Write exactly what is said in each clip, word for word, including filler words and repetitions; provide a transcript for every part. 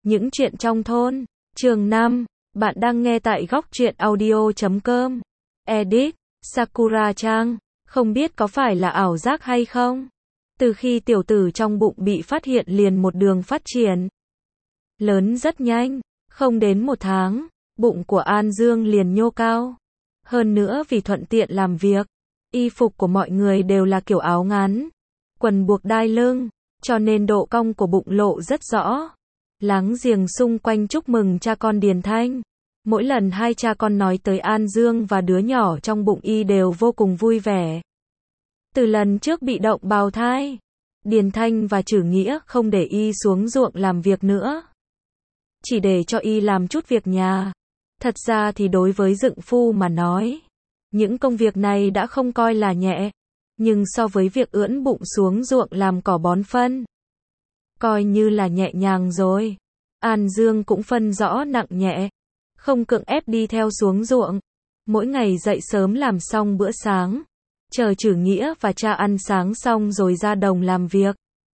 Những chuyện trong thôn. Chương năm. Bạn đang nghe tại góc truyện audio chấm com. Edit. Sakura-chan. Không biết có phải là ảo giác hay không? Từ khi tiểu tử trong bụng bị phát hiện liền một đường phát triển. Lớn rất nhanh. Không đến một tháng, bụng của An Dương liền nhô cao. Hơn nữa vì thuận tiện làm việc, y phục của mọi người đều là kiểu áo ngắn, quần buộc đai lưng, cho nên độ cong của bụng lộ rất rõ. Láng giềng xung quanh chúc mừng cha con Điền Thanh. Mỗi lần hai cha con nói tới An Dương và đứa nhỏ trong bụng y đều vô cùng vui vẻ. Từ lần trước bị động bào thai, Điền Thanh và Trử Nghĩa không để y xuống ruộng làm việc nữa, chỉ để cho y làm chút việc nhà. Thật ra thì đối với dượng phu mà nói, những công việc này đã không coi là nhẹ, nhưng so với việc ưỡn bụng xuống ruộng làm cỏ bón phân, coi như là nhẹ nhàng rồi. An Dương cũng phân rõ nặng nhẹ, không cưỡng ép đi theo xuống ruộng. Mỗi ngày dậy sớm làm xong bữa sáng, chờ Trử Nghĩa và cha ăn sáng xong rồi ra đồng làm việc.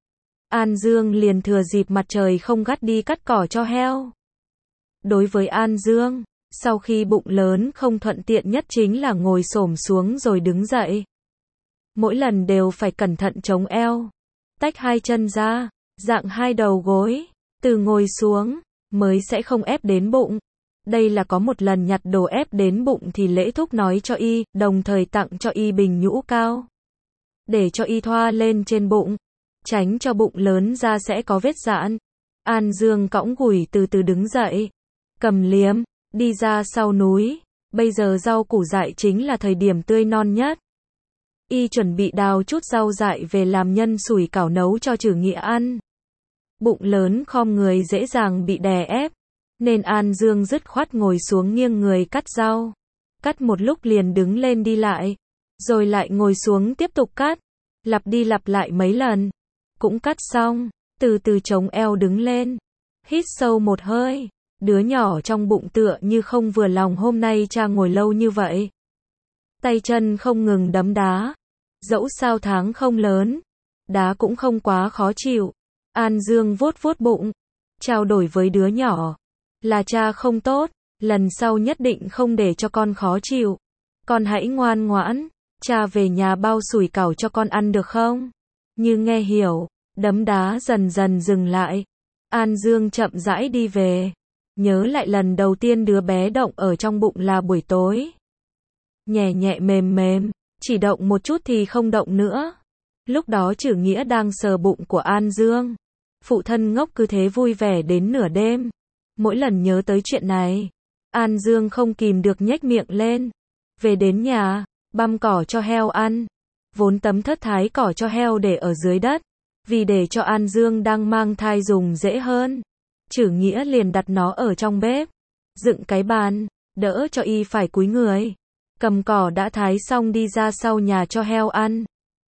An Dương liền thừa dịp mặt trời không gắt đi cắt cỏ cho heo. Đối với An Dương, sau khi bụng lớn không thuận tiện nhất chính là ngồi xổm xuống rồi đứng dậy. Mỗi lần đều phải cẩn thận chống eo, tách hai chân ra, dạng hai đầu gối, từ ngồi xuống, mới sẽ không ép đến bụng. Đây là có một lần nhặt đồ ép đến bụng thì Lễ Thúc nói cho y, đồng thời tặng cho y bình nhũ cao, để cho y thoa lên trên bụng, tránh cho bụng lớn ra sẽ có vết rạn. An Dương cõng gùi từ từ đứng dậy, cầm liếm, đi ra sau núi. Bây giờ rau củ dại chính là thời điểm tươi non nhất. Y chuẩn bị đào chút rau dại về làm nhân sủi cảo nấu cho Trử Nghĩa ăn. Bụng lớn khom người dễ dàng bị đè ép, nên An Dương dứt khoát ngồi xuống nghiêng người cắt rau. Cắt một lúc liền đứng lên đi lại, rồi lại ngồi xuống tiếp tục cắt, lặp đi lặp lại mấy lần. Cũng cắt xong, từ từ chống eo đứng lên, hít sâu một hơi. Đứa nhỏ trong bụng tựa như không vừa lòng hôm nay cha ngồi lâu như vậy. Tay chân không ngừng đấm đá. Dẫu sao tháng không lớn, đá cũng không quá khó chịu. An Dương vuốt vuốt bụng, trao đổi với đứa nhỏ. Là cha không tốt, lần sau nhất định không để cho con khó chịu. Con hãy ngoan ngoãn, cha về nhà bao sủi cảo cho con ăn được không? Như nghe hiểu, đấm đá dần dần dừng lại. An Dương chậm rãi đi về. Nhớ lại lần đầu tiên đứa bé động ở trong bụng là buổi tối. Nhẹ nhẹ mềm mềm, chỉ động một chút thì không động nữa. Lúc đó Trử Nghĩa đang sờ bụng của An Dương. Phụ thân ngốc cứ thế vui vẻ đến nửa đêm. Mỗi lần nhớ tới chuyện này, An Dương không kìm được nhếch miệng lên. Về đến nhà, băm cỏ cho heo ăn. Vốn tấm thất thái cỏ cho heo để ở dưới đất, vì để cho An Dương đang mang thai dùng dễ hơn, Trử Nghĩa liền đặt nó ở trong bếp, dựng cái bàn, đỡ cho y phải cúi người, cầm cỏ đã thái xong đi ra sau nhà cho heo ăn,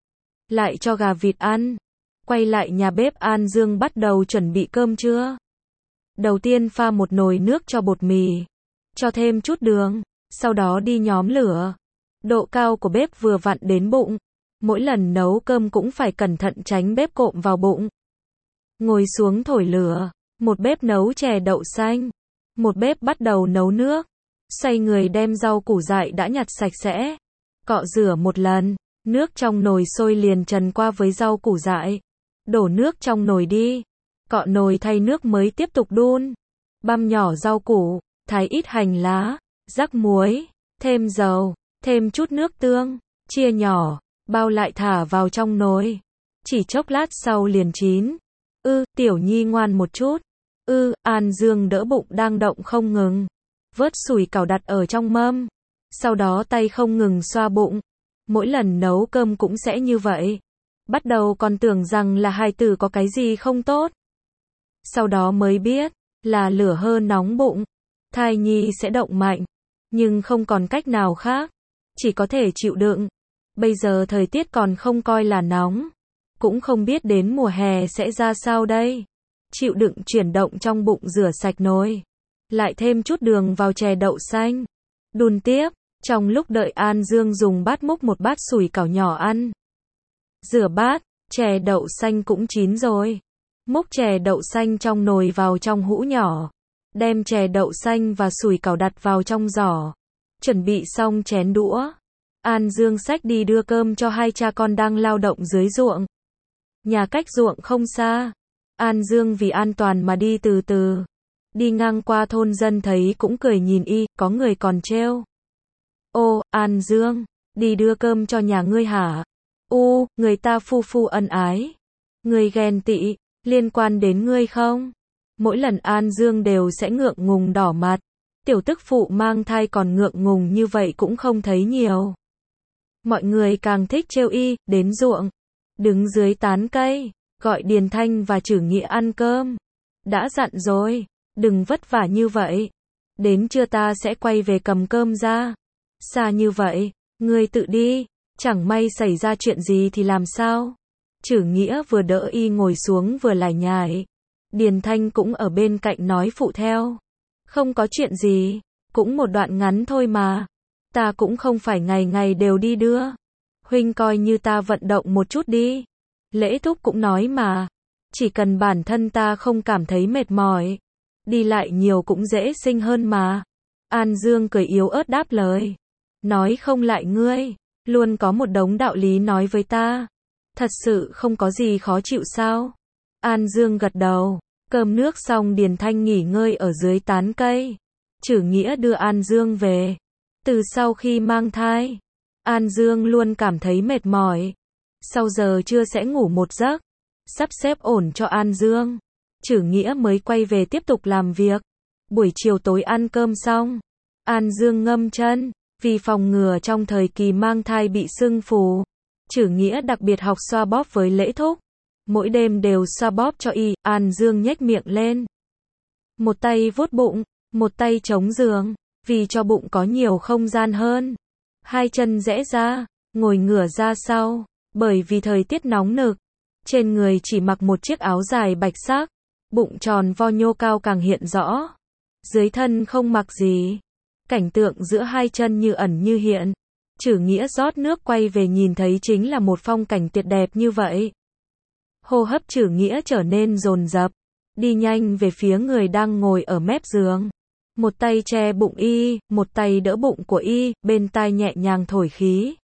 lại cho gà vịt ăn. Quay lại nhà bếp, An Dương bắt đầu chuẩn bị cơm trưa. Đầu tiên pha một nồi nước cho bột mì, cho thêm chút đường, sau đó đi nhóm lửa. Độ cao của bếp vừa vặn đến bụng. Mỗi lần nấu cơm cũng phải cẩn thận tránh bếp cộm vào bụng. Ngồi xuống thổi lửa, một bếp nấu chè đậu xanh, một bếp bắt đầu nấu nước. Xoay người đem rau củ dại đã nhặt sạch sẽ, cọ rửa một lần. Nước trong nồi sôi liền trần qua với rau củ dại. Đổ nước trong nồi đi, cọ nồi thay nước mới tiếp tục đun. Băm nhỏ rau củ, thái ít hành lá, rắc muối, thêm dầu, thêm chút nước tương, chia nhỏ, bao lại thả vào trong nồi. Chỉ chốc lát sau liền chín. Ư, Tiểu Nhi ngoan một chút. Ư, An Dương đỡ bụng đang động không ngừng, vớt sủi cảo đặt ở trong mâm. Sau đó tay không ngừng xoa bụng. Mỗi lần nấu cơm cũng sẽ như vậy. Bắt đầu còn tưởng rằng là hài tử có cái gì không tốt. Sau đó mới biết, là lửa hơi nóng bụng. Thai nhi sẽ động mạnh. Nhưng không còn cách nào khác. Chỉ có thể chịu đựng. Bây giờ thời tiết còn không coi là nóng. Cũng không biết đến mùa hè sẽ ra sao đây. Chịu đựng chuyển động trong bụng, rửa sạch nồi. Lại thêm chút đường vào chè đậu xanh. Đun tiếp. Trong lúc đợi, An Dương dùng bát múc một bát sủi cảo nhỏ ăn. Rửa bát, chè đậu xanh cũng chín rồi. Múc chè đậu xanh trong nồi vào trong hũ nhỏ. Đem chè đậu xanh và sủi cảo đặt vào trong giỏ. Chuẩn bị xong chén đũa. An Dương xách đi đưa cơm cho hai cha con đang lao động dưới ruộng. Nhà cách ruộng không xa. An Dương vì an toàn mà đi từ từ. Đi ngang qua thôn dân thấy cũng cười nhìn y, có người còn trêu. Ô, An Dương, đi đưa cơm cho nhà ngươi hả? U, người ta phu phu ân ái. Ngươi ghen tị, liên quan đến ngươi không? Mỗi lần An Dương đều sẽ ngượng ngùng đỏ mặt. Tiểu tức phụ mang thai còn ngượng ngùng như vậy cũng không thấy nhiều. Mọi người càng thích trêu y, đến ruộng. Đứng dưới tán cây, gọi Điền Thanh và Trử Nghĩa ăn cơm. Đã dặn rồi, đừng vất vả như vậy. Đến trưa ta sẽ quay về cầm cơm ra. Xa như vậy, ngươi tự đi, chẳng may xảy ra chuyện gì thì làm sao? Trử Nghĩa vừa đỡ y ngồi xuống vừa lải nhải. Điền Thanh cũng ở bên cạnh nói phụ theo. Không có chuyện gì, cũng một đoạn ngắn thôi mà. Ta cũng không phải ngày ngày đều đi đưa. Huynh coi như ta vận động một chút đi. Lễ thúc cũng nói mà. Chỉ cần bản thân ta không cảm thấy mệt mỏi. Đi lại nhiều cũng dễ sinh hơn mà. An Dương cười yếu ớt đáp lời. Nói không lại ngươi. Luôn có một đống đạo lý nói với ta. Thật sự không có gì khó chịu sao? An Dương gật đầu. Cơm nước xong Điền Thanh nghỉ ngơi ở dưới tán cây. Trử Nghĩa đưa An Dương về. Từ sau khi mang thai, An Dương luôn cảm thấy mệt mỏi. Sau giờ trưa sẽ ngủ một giấc. Sắp xếp ổn cho An Dương. Trử Nghĩa mới quay về tiếp tục làm việc. Buổi chiều tối ăn cơm xong. An Dương ngâm chân. Vì phòng ngừa trong thời kỳ mang thai bị sưng phù. Trử Nghĩa đặc biệt học xoa bóp với Lễ Thúc. Mỗi đêm đều xoa bóp cho y. An Dương nhếch miệng lên. Một tay vuốt bụng, một tay chống giường. Vì cho bụng có nhiều không gian hơn. Hai chân rẽ ra, ngồi ngửa ra sau. Bởi vì thời tiết nóng nực. Trên người chỉ mặc một chiếc áo dài bạch sắc. Bụng tròn vo nhô cao càng hiện rõ. Dưới thân không mặc gì. Cảnh tượng giữa hai chân như ẩn như hiện. Trử Nghĩa rót nước quay về nhìn thấy chính là một phong cảnh tuyệt đẹp như vậy. Hô hấp Trử Nghĩa trở nên dồn dập. Đi nhanh về phía người đang ngồi ở mép giường. Một tay che bụng y, một tay đỡ bụng của y, bên tai nhẹ nhàng thổi khí.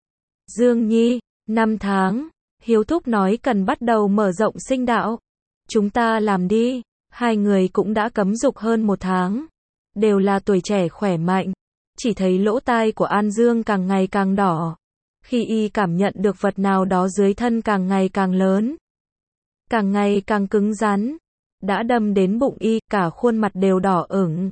Dương Nhi, năm tháng, Hiếu Thúc nói cần bắt đầu mở rộng sinh đạo. Chúng ta làm đi. Hai người cũng đã cấm dục hơn một tháng. Đều là tuổi trẻ khỏe mạnh. Chỉ thấy lỗ tai của An Dương càng ngày càng đỏ. Khi y cảm nhận được vật nào đó dưới thân càng ngày càng lớn. Càng ngày càng cứng rắn. Đã đâm đến bụng y, cả khuôn mặt đều đỏ ửng.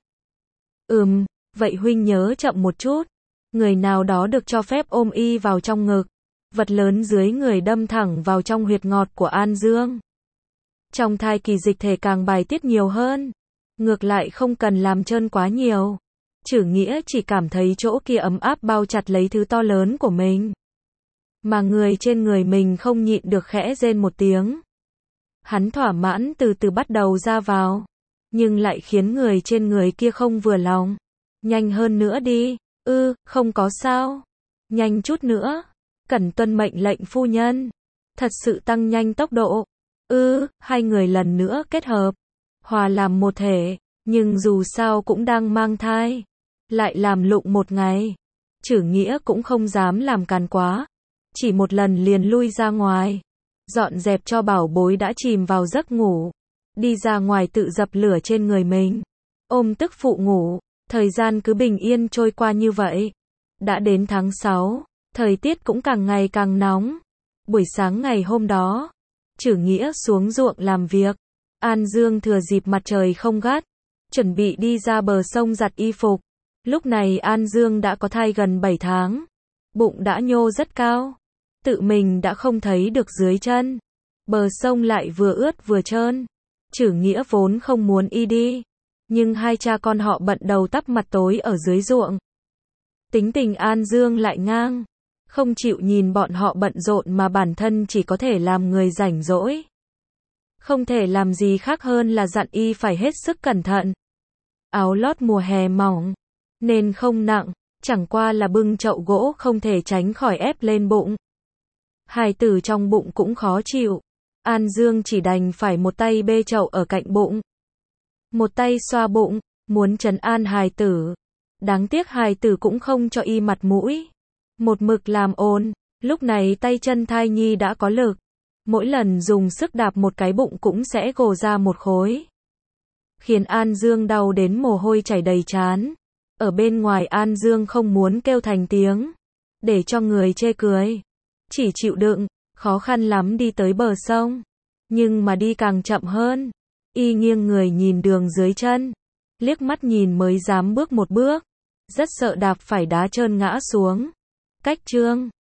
Ừm, vậy huynh nhớ chậm một chút. Người nào đó được cho phép ôm y vào trong ngực. Vật lớn dưới người đâm thẳng vào trong huyệt ngọt của An Dương. Trong thai kỳ dịch thể càng bài tiết nhiều hơn. Ngược lại không cần làm trơn quá nhiều. Trử Nghĩa chỉ cảm thấy chỗ kia ấm áp bao chặt lấy thứ to lớn của mình. Mà người trên người mình không nhịn được khẽ rên một tiếng. Hắn thỏa mãn từ từ bắt đầu ra vào. Nhưng lại khiến người trên người kia không vừa lòng. Nhanh hơn nữa đi. Ư, không có sao. Nhanh chút nữa. Cần tuân mệnh lệnh phu nhân. Thật sự tăng nhanh tốc độ. Ư, hai người lần nữa kết hợp. Hòa làm một thể. Nhưng dù sao cũng đang mang thai. Lại làm lụng một ngày. Trử Nghĩa cũng không dám làm càn quá. Chỉ một lần liền lui ra ngoài. Dọn dẹp cho bảo bối đã chìm vào giấc ngủ. Đi ra ngoài tự dập lửa trên người mình. Ôm tức phụ ngủ. Thời gian cứ bình yên trôi qua như vậy. Đã đến tháng sáu. Thời tiết cũng càng ngày càng nóng. Buổi sáng ngày hôm đó. Trử Nghĩa xuống ruộng làm việc. An Dương thừa dịp mặt trời không gắt. Chuẩn bị đi ra bờ sông giặt y phục. Lúc này An Dương đã có thai gần bảy tháng. Bụng đã nhô rất cao. Tự mình đã không thấy được dưới chân. Bờ sông lại vừa ướt vừa trơn. Trử Nghĩa vốn không muốn y đi. Nhưng hai cha con họ bận đầu tắp mặt tối ở dưới ruộng. Tính tình An Dương lại ngang. Không chịu nhìn bọn họ bận rộn mà bản thân chỉ có thể làm người rảnh rỗi. Không thể làm gì khác hơn là dặn y phải hết sức cẩn thận. Áo lót mùa hè mỏng. Nên không nặng. Chẳng qua là bưng chậu gỗ không thể tránh khỏi ép lên bụng. Hài tử trong bụng cũng khó chịu. An Dương chỉ đành phải một tay bê chậu ở cạnh bụng, một tay xoa bụng, muốn trấn an hài tử. Đáng tiếc hài tử cũng không cho y mặt mũi, một mực làm ồn. Lúc này tay chân thai nhi đã có lực, mỗi lần dùng sức đạp một cái bụng cũng sẽ gồ ra một khối, khiến An Dương đau đến mồ hôi chảy đầy trán. Ở bên ngoài An Dương không muốn kêu thành tiếng, để cho người chê cười, chỉ chịu đựng, khó khăn lắm đi tới bờ sông, nhưng mà đi càng chậm hơn. Y nghiêng người nhìn đường dưới chân, liếc mắt nhìn mới dám bước một bước, rất sợ đạp phải đá trơn ngã xuống. Cách chương